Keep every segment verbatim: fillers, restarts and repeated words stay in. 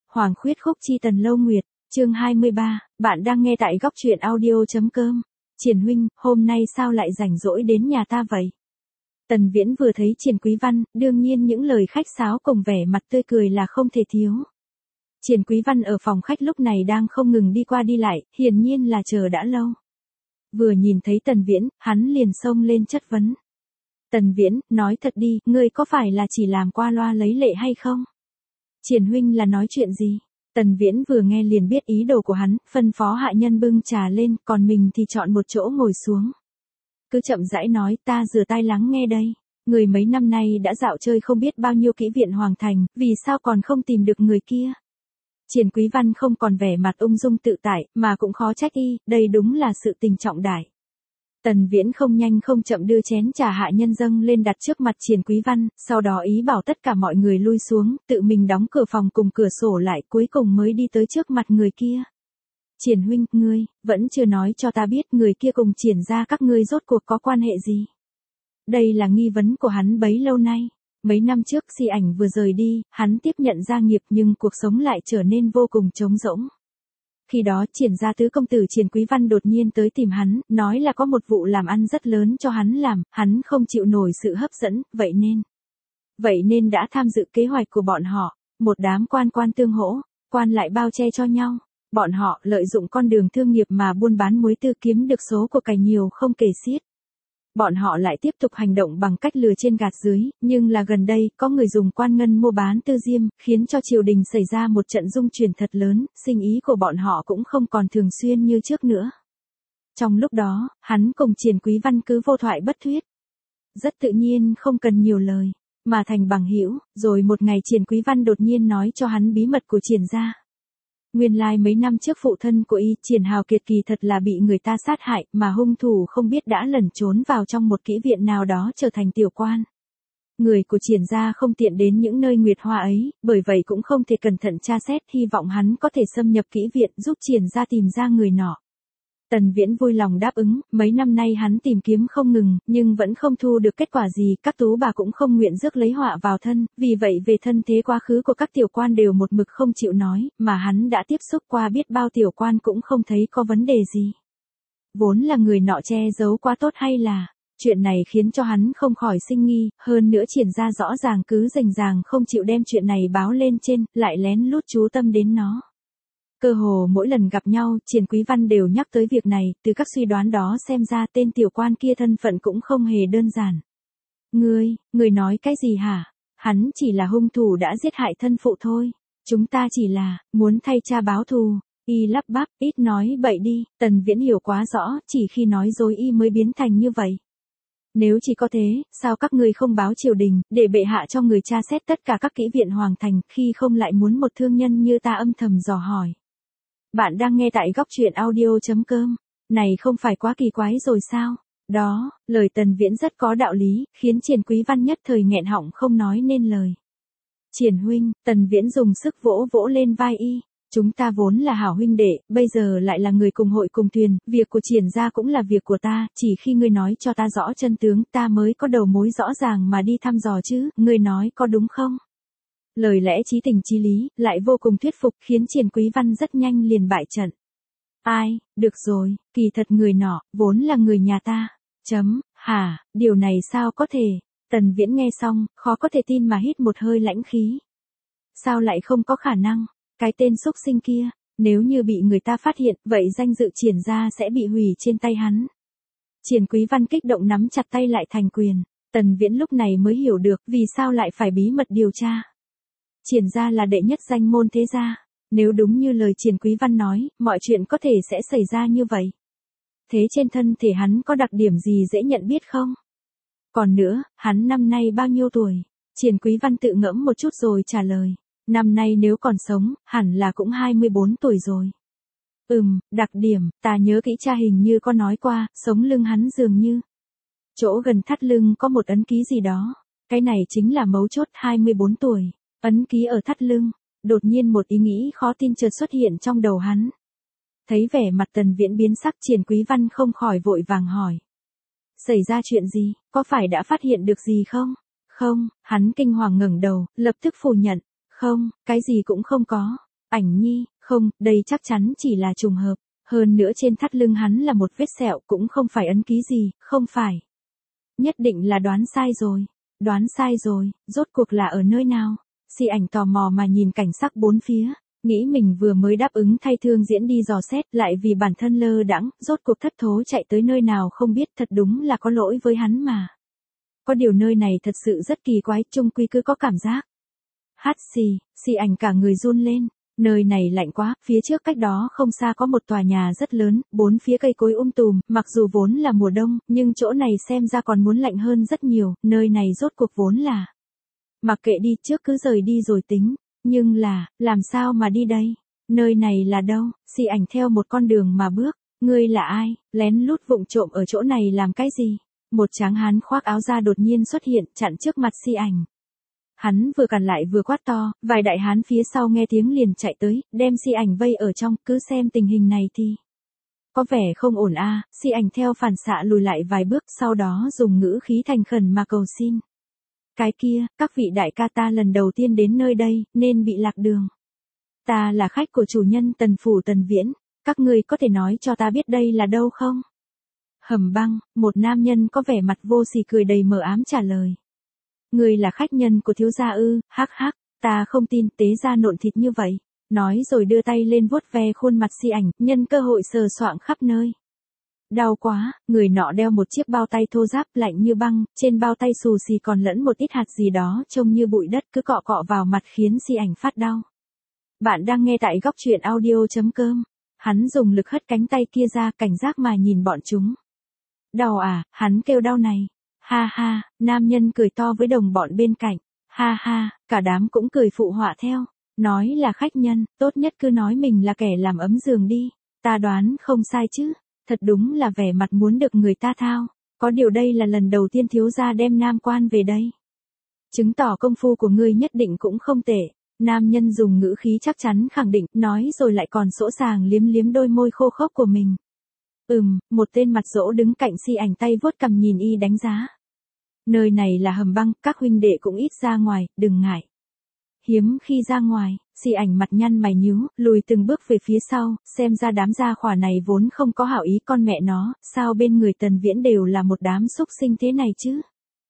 Hoàng khuyết khúc chi tần lâu nguyệt, chương hai mươi ba, bạn đang nghe tại góc truyện audio.com. Triển huynh, hôm nay sao lại rảnh rỗi đến nhà ta vậy? Tần Viễn vừa thấy Triển Quý Văn, đương nhiên những lời khách sáo cùng vẻ mặt tươi cười là không thể thiếu. Triển Quý Văn ở phòng khách lúc này đang không ngừng đi qua đi lại, hiển nhiên là chờ đã lâu. Vừa nhìn thấy Tần Viễn, hắn liền xông lên chất vấn. Tần Viễn, nói thật đi, ngươi có phải là chỉ làm qua loa lấy lệ hay không? Triển huynh là nói chuyện gì? Tần Viễn vừa nghe liền biết ý đồ của hắn, phân phó hạ nhân bưng trà lên, còn mình thì chọn một chỗ ngồi xuống. Cứ chậm rãi nói, ta rửa tai lắng nghe đây. Người mấy năm nay đã dạo chơi không biết bao nhiêu kỹ viện hoàng thành, vì sao còn không tìm được người kia? Triển Quý Văn không còn vẻ mặt ung dung tự tại, mà cũng khó trách y, đây đúng là sự tình trọng đại. Tần Viễn không nhanh không chậm đưa chén trà hạ nhân dâng lên đặt trước mặt Triển Quý Văn, sau đó ý bảo tất cả mọi người lui xuống, tự mình đóng cửa phòng cùng cửa sổ lại, cuối cùng mới đi tới trước mặt người kia. Triển huynh, ngươi, vẫn chưa nói cho ta biết người kia cùng Triển gia các ngươi rốt cuộc có quan hệ gì. Đây là nghi vấn của hắn bấy lâu nay. Mấy năm trước Si Ảnh vừa rời đi, hắn tiếp nhận gia nghiệp nhưng cuộc sống lại trở nên vô cùng trống rỗng. Khi đó Triển gia tứ công tử Triển Quý Văn đột nhiên tới tìm hắn, nói là có một vụ làm ăn rất lớn cho hắn làm, hắn không chịu nổi sự hấp dẫn, vậy nên. Vậy nên đã tham dự kế hoạch của bọn họ, một đám quan quan tương hỗ, quan lại bao che cho nhau. Bọn họ lợi dụng con đường thương nghiệp mà buôn bán muối tư kiếm được số của cải nhiều không kể xiết. Bọn họ lại tiếp tục hành động bằng cách lừa trên gạt dưới, nhưng là gần đây, có người dùng quan ngân mua bán tư diêm, khiến cho triều đình xảy ra một trận dung chuyển thật lớn, sinh ý của bọn họ cũng không còn thường xuyên như trước nữa. Trong lúc đó, hắn cùng Triển Quý Văn cứ vô thoại bất thuyết. Rất tự nhiên không cần nhiều lời, mà thành bằng hữu, rồi một ngày Triển Quý Văn đột nhiên nói cho hắn bí mật của Triển gia. Nguyên lai like mấy năm trước phụ thân của y, Triển Hào Kiệt kỳ thật là bị người ta sát hại, mà hung thủ không biết đã lẩn trốn vào trong một kỹ viện nào đó trở thành tiểu quan. Người của Triển gia không tiện đến những nơi nguyệt hoa ấy, bởi vậy cũng không thể cẩn thận tra xét, hy vọng hắn có thể xâm nhập kỹ viện giúp Triển gia tìm ra người nọ. Tần Viễn vui lòng đáp ứng, mấy năm nay hắn tìm kiếm không ngừng, nhưng vẫn không thu được kết quả gì, các tú bà cũng không nguyện rước lấy họa vào thân, vì vậy về thân thế quá khứ của các tiểu quan đều một mực không chịu nói, mà hắn đã tiếp xúc qua biết bao tiểu quan cũng không thấy có vấn đề gì. Vốn là người nọ che giấu quá tốt hay là, chuyện này khiến cho hắn không khỏi sinh nghi, hơn nữa Triển gia rõ ràng cứ rành ràng không chịu đem chuyện này báo lên trên, lại lén lút chú tâm đến nó. Cơ hồ mỗi lần gặp nhau, Triển Quý Văn đều nhắc tới việc này, từ các suy đoán đó xem ra tên tiểu quan kia thân phận cũng không hề đơn giản. Ngươi, ngươi nói cái gì hả? Hắn chỉ là hung thủ đã giết hại thân phụ thôi. Chúng ta chỉ là, muốn thay cha báo thù. Y lắp bắp, ít nói bậy đi, Tần Viễn hiểu quá rõ, chỉ khi nói dối y mới biến thành như vậy. Nếu chỉ có thế, sao các ngươi không báo triều đình, để bệ hạ cho người tra xét tất cả các kỹ viện hoàng thành, khi không lại muốn một thương nhân như ta âm thầm dò hỏi. Bạn đang nghe tại góc truyện audio.com. Này không phải quá kỳ quái rồi sao? Đó, lời Tần Viễn rất có đạo lý, khiến Triển Quý Văn nhất thời nghẹn họng không nói nên lời. Triển huynh, Tần Viễn dùng sức vỗ vỗ lên vai y. Chúng ta vốn là hảo huynh đệ, bây giờ lại là người cùng hội cùng thuyền, việc của Triển gia cũng là việc của ta, chỉ khi ngươi nói cho ta rõ chân tướng, ta mới có đầu mối rõ ràng mà đi thăm dò chứ, ngươi nói có đúng không? Lời lẽ chí tình chí lý, lại vô cùng thuyết phục, khiến Triển Quý Văn rất nhanh liền bại trận. Ai, được rồi, kỳ thật người nọ, vốn là người nhà ta. Chấm, hả, điều này sao có thể? Tần Viễn nghe xong, khó có thể tin mà hít một hơi lãnh khí. Sao lại không có khả năng? Cái tên xúc sinh kia, nếu như bị người ta phát hiện, vậy danh dự Triển gia sẽ bị hủy trên tay hắn. Triển Quý Văn kích động nắm chặt tay lại thành quyền. Tần Viễn lúc này mới hiểu được vì sao lại phải bí mật điều tra. Triển gia là đệ nhất danh môn thế gia, nếu đúng như lời Triển Quý Văn nói, mọi chuyện có thể sẽ xảy ra như vậy. Thế trên thân thể hắn có đặc điểm gì dễ nhận biết không? Còn nữa, hắn năm nay bao nhiêu tuổi? Triển Quý Văn tự ngẫm một chút rồi trả lời, năm nay nếu còn sống, hẳn là cũng hai mươi bốn tuổi rồi. Ừm, đặc điểm, ta nhớ kỹ cha hình như có nói qua, sống lưng hắn dường như. Chỗ gần thắt lưng có một ấn ký gì đó, cái này chính là mấu chốt hai mươi bốn tuổi. Ấn ký ở thắt lưng, đột nhiên một ý nghĩ khó tin chợt xuất hiện trong đầu hắn. Thấy vẻ mặt Tần Viễn biến sắc, Triển Quý Văn không khỏi vội vàng hỏi. Xảy ra chuyện gì, có phải đã phát hiện được gì không? Không, hắn kinh hoàng ngẩng đầu, lập tức phủ nhận. Không, cái gì cũng không có. Ảnh Nhi, không, đây chắc chắn chỉ là trùng hợp. Hơn nữa trên thắt lưng hắn là một vết sẹo cũng không phải ấn ký gì, không phải. Nhất định là đoán sai rồi. Đoán sai rồi, rốt cuộc là ở nơi nào? Si ảnh tò mò mà nhìn cảnh sắc bốn phía, nghĩ mình vừa mới đáp ứng thay Thương Diễn đi dò xét, lại vì bản thân lơ đãng, rốt cuộc thất thố chạy tới nơi nào không biết, thật đúng là có lỗi với hắn mà. Có điều nơi này thật sự rất kỳ quái, chung quy cứ có cảm giác. Hát xì, Si ảnh cả người run lên, nơi này lạnh quá, phía trước cách đó không xa có một tòa nhà rất lớn, bốn phía cây cối um tùm, mặc dù vốn là mùa đông, nhưng chỗ này xem ra còn muốn lạnh hơn rất nhiều, nơi này rốt cuộc vốn là. Mặc kệ đi, trước cứ rời đi rồi tính, nhưng là, làm sao mà đi đây? Nơi này là đâu? Si ảnh theo một con đường mà bước, ngươi là ai, lén lút vụng trộm ở chỗ này làm cái gì? Một tráng hán khoác áo da đột nhiên xuất hiện, chặn trước mặt Si ảnh. Hắn vừa cản lại vừa quát to, vài đại hán phía sau nghe tiếng liền chạy tới, đem Si ảnh vây ở trong, cứ xem tình hình này thì. Có vẻ không ổn a. À, Si ảnh theo phản xạ lùi lại vài bước, sau đó dùng ngữ khí thành khẩn mà cầu xin. Cái kia, các vị đại ca, ta lần đầu tiên đến nơi đây, nên bị lạc đường. Ta là khách của chủ nhân Tần Phủ Tần Viễn, các ngươi có thể nói cho ta biết đây là đâu không? Hầm băng, một nam nhân có vẻ mặt vô sỉ cười đầy mờ ám trả lời. Ngươi là khách nhân của thiếu gia ư? Hắc hắc, ta không tin, tế gia nộn thịt như vậy. Nói rồi đưa tay lên vuốt ve khuôn mặt Si ảnh, nhân cơ hội sờ soạng khắp nơi. Đau quá, người nọ đeo một chiếc bao tay thô ráp lạnh như băng, trên bao tay xù xì còn lẫn một ít hạt gì đó trông như bụi đất cứ cọ cọ vào mặt khiến Si ảnh phát đau. Bạn đang nghe tại góc truyện audio chấm com. Hắn dùng lực hất cánh tay kia ra, cảnh giác mà nhìn bọn chúng. Đau à, hắn kêu đau này. Ha ha, nam nhân cười to với đồng bọn bên cạnh. Ha ha, cả đám cũng cười phụ họa theo. Nói là khách nhân, tốt nhất cứ nói mình là kẻ làm ấm giường đi. Ta đoán không sai chứ. Thật đúng là vẻ mặt muốn được người ta thao. Có điều đây là lần đầu tiên thiếu gia đem nam quan về đây. Chứng tỏ công phu của ngươi nhất định cũng không tệ. Nam nhân dùng ngữ khí chắc chắn khẳng định, nói rồi lại còn sỗ sàng liếm liếm đôi môi khô khốc của mình. Ừm, một tên mặt dỗ đứng cạnh Si ảnh tay vuốt cằm nhìn y đánh giá. Nơi này là hầm băng, các huynh đệ cũng ít ra ngoài, đừng ngại. Hiếm khi ra ngoài, Si ảnh mặt nhăn mày nhíu, lùi từng bước về phía sau, xem ra đám gia hỏa này vốn không có hảo ý, con mẹ nó, sao bên người Tần Viễn đều là một đám xúc sinh thế này chứ?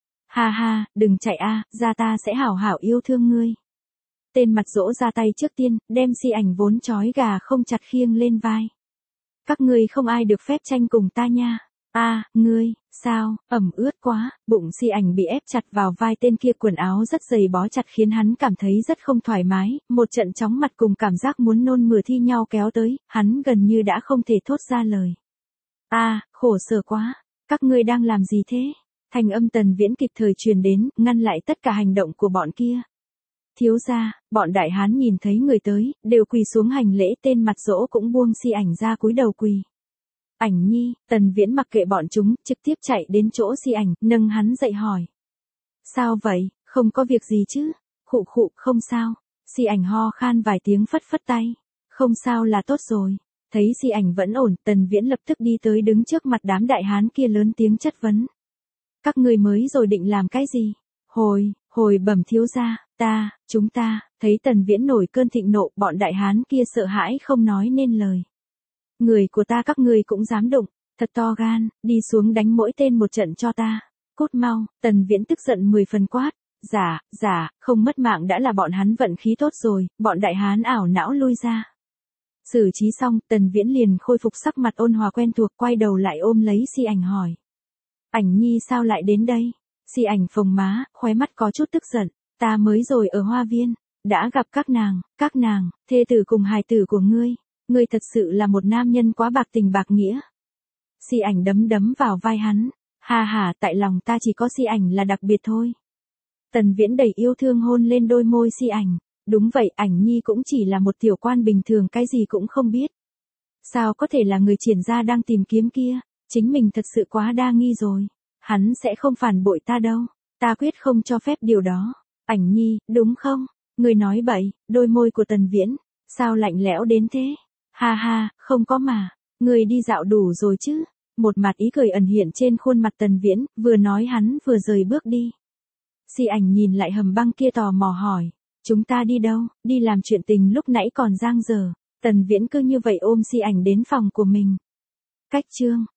Ha ha, đừng chạy a, gia ta sẽ hảo hảo yêu thương ngươi. Tên mặt dỗ ra tay trước tiên, đem Si ảnh vốn trói gà không chặt khiêng lên vai. Các ngươi không ai được phép tranh cùng ta nha. A, à, ngươi, sao, ẩm ướt quá, bụng Si ảnh bị ép chặt vào vai tên kia, quần áo rất dày bó chặt khiến hắn cảm thấy rất không thoải mái, một trận chóng mặt cùng cảm giác muốn nôn mửa thi nhau kéo tới, hắn gần như đã không thể thốt ra lời. A, à, khổ sở quá, các ngươi đang làm gì thế? Thanh âm Tần Viễn kịp thời truyền đến, ngăn lại tất cả hành động của bọn kia. Thiếu gia, bọn đại hán nhìn thấy người tới, đều quỳ xuống hành lễ, tên mặt dỗ cũng buông Si ảnh ra cúi đầu quỳ. Ảnh Nhi, Tần Viễn mặc kệ bọn chúng, trực tiếp chạy đến chỗ Si ảnh, nâng hắn dậy hỏi. Sao vậy, không có việc gì chứ? Khụ khụ, không sao. Si ảnh ho khan vài tiếng phất phất tay. Không sao là tốt rồi. Thấy Si ảnh vẫn ổn, Tần Viễn lập tức đi tới đứng trước mặt đám đại hán kia lớn tiếng chất vấn. Các người mới rồi định làm cái gì? Hồi, hồi bẩm thiếu gia, ta, chúng ta, thấy Tần Viễn nổi cơn thịnh nộ, bọn đại hán kia sợ hãi không nói nên lời. Người của ta các ngươi cũng dám đụng, thật to gan, đi xuống đánh mỗi tên một trận cho ta. Cút mau, Tần Viễn tức giận mười phần quát. Giả, giả, không mất mạng đã là bọn hắn vận khí tốt rồi, bọn đại hán ảo não lui ra. Xử trí xong, Tần Viễn liền khôi phục sắc mặt ôn hòa quen thuộc, quay đầu lại ôm lấy Si ảnh hỏi. Ảnh Nhi sao lại đến đây? Si ảnh phồng má, khóe mắt có chút tức giận. Ta mới rồi ở hoa viên, đã gặp các nàng, các nàng, thê tử cùng hài tử của ngươi. Ngươi thật sự là một nam nhân quá bạc tình bạc nghĩa. Si ảnh đấm đấm vào vai hắn. Ha ha, tại lòng ta chỉ có Si ảnh là đặc biệt thôi. Tần Viễn đầy yêu thương hôn lên đôi môi Si ảnh. Đúng vậy, Ảnh Nhi cũng chỉ là một tiểu quan bình thường, cái gì cũng không biết. Sao có thể là người triển gia đang tìm kiếm kia? Chính mình thật sự quá đa nghi rồi. Hắn sẽ không phản bội ta đâu. Ta quyết không cho phép điều đó. Ảnh Nhi, đúng không? Người nói bậy. Đôi môi của Tần Viễn, sao lạnh lẽo đến thế? Ha ha, không có mà. Người đi dạo đủ rồi chứ? Một mặt ý cười ẩn hiện trên khuôn mặt Tần Viễn, vừa nói hắn vừa rời bước đi. Si ảnh nhìn lại hầm băng kia tò mò hỏi. Chúng ta đi đâu? Đi làm chuyện tình lúc nãy còn dang dở. Tần Viễn cứ như vậy ôm Si ảnh đến phòng của mình. Cách chương